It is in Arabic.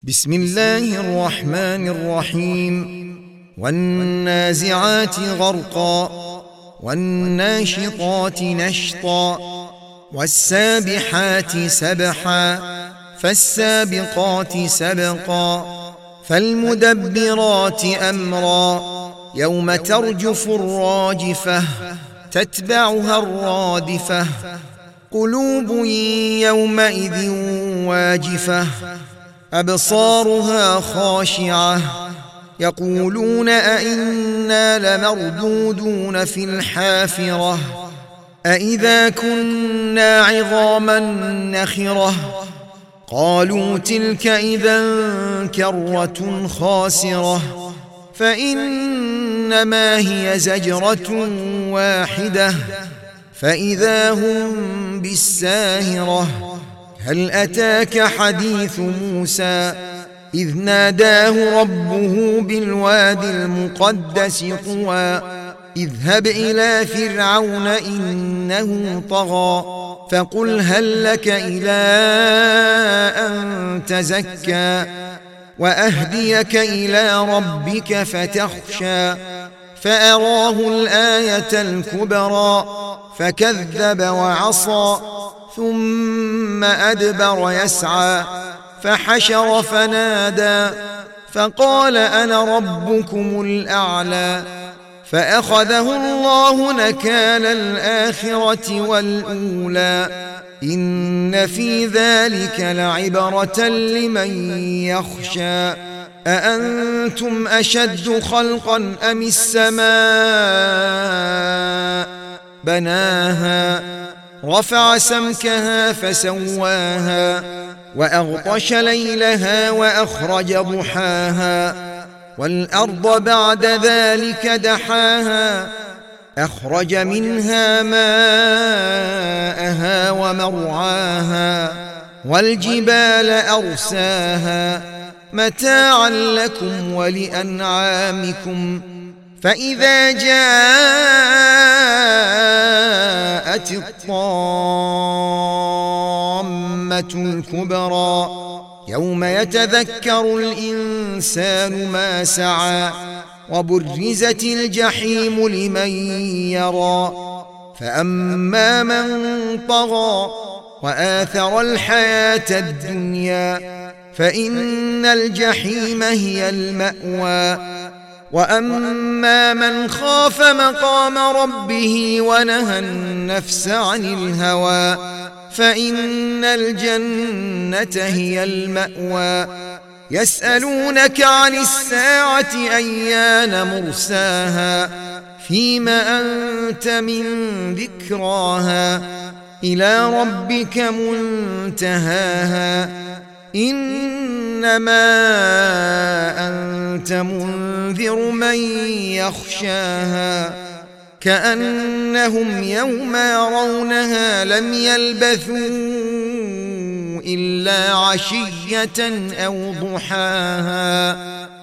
بسم الله الرحمن الرحيم والنازعات غرقا والناشطات نشطا والسابحات سبحا فالسابقات سبقا فالمدبرات أمرا يوم ترجف الراجفة تتبعها الرادفة قلوب يومئذ واجفة أبصارها خاشعة يقولون أئنا لمردودون في الحافرة أئذا كنا عظاما نخرة قالوا تلك إذا كرة خاسرة فإنما هي زجرة واحدة فإذا هم بالساهرة هل أتاك حديث موسى إذ ناداه ربه بالوادي المقدس طوى اذهب إلى فرعون إنه طغى فقل هل لك إلى أن تزكى وأهديك إلى ربك فتخشى فأراه الآية الكبرى فكذب وعصى ثم أدبر يسعى فحشر فنادى فقال أنا ربكم الأعلى فأخذه الله نكال الآخرة والأولى إن في ذلك لعبرة لمن يخشى أأنتم أشد خلقا أم السماء بناها رفع سمكها فسواها وأغطش ليلها وأخرج ضحاها والأرض بعد ذلك دحاها أخرج منها ماءها ومرعاها والجبال أرساها متاعا لكم ولأنعامكم فإذا جاءت الطامة الكبرى يوم يتذكر الإنسان ما سعى وبرزت الجحيم لمن يرى فأما من طغى وآثر الحياة الدنيا فإن الجحيم هي المأوى وأما من خاف مقام ربه ونهى النفس عن الهوى فإن الجنة هي المأوى يسألونك عن الساعة أيان مرساها فيم أنت من ذكراها إلى ربك منتهاها إنما أنت منذر من يخشاها كأنهم يوم يرونها لم يلبثوا إلا عشية أو ضحاها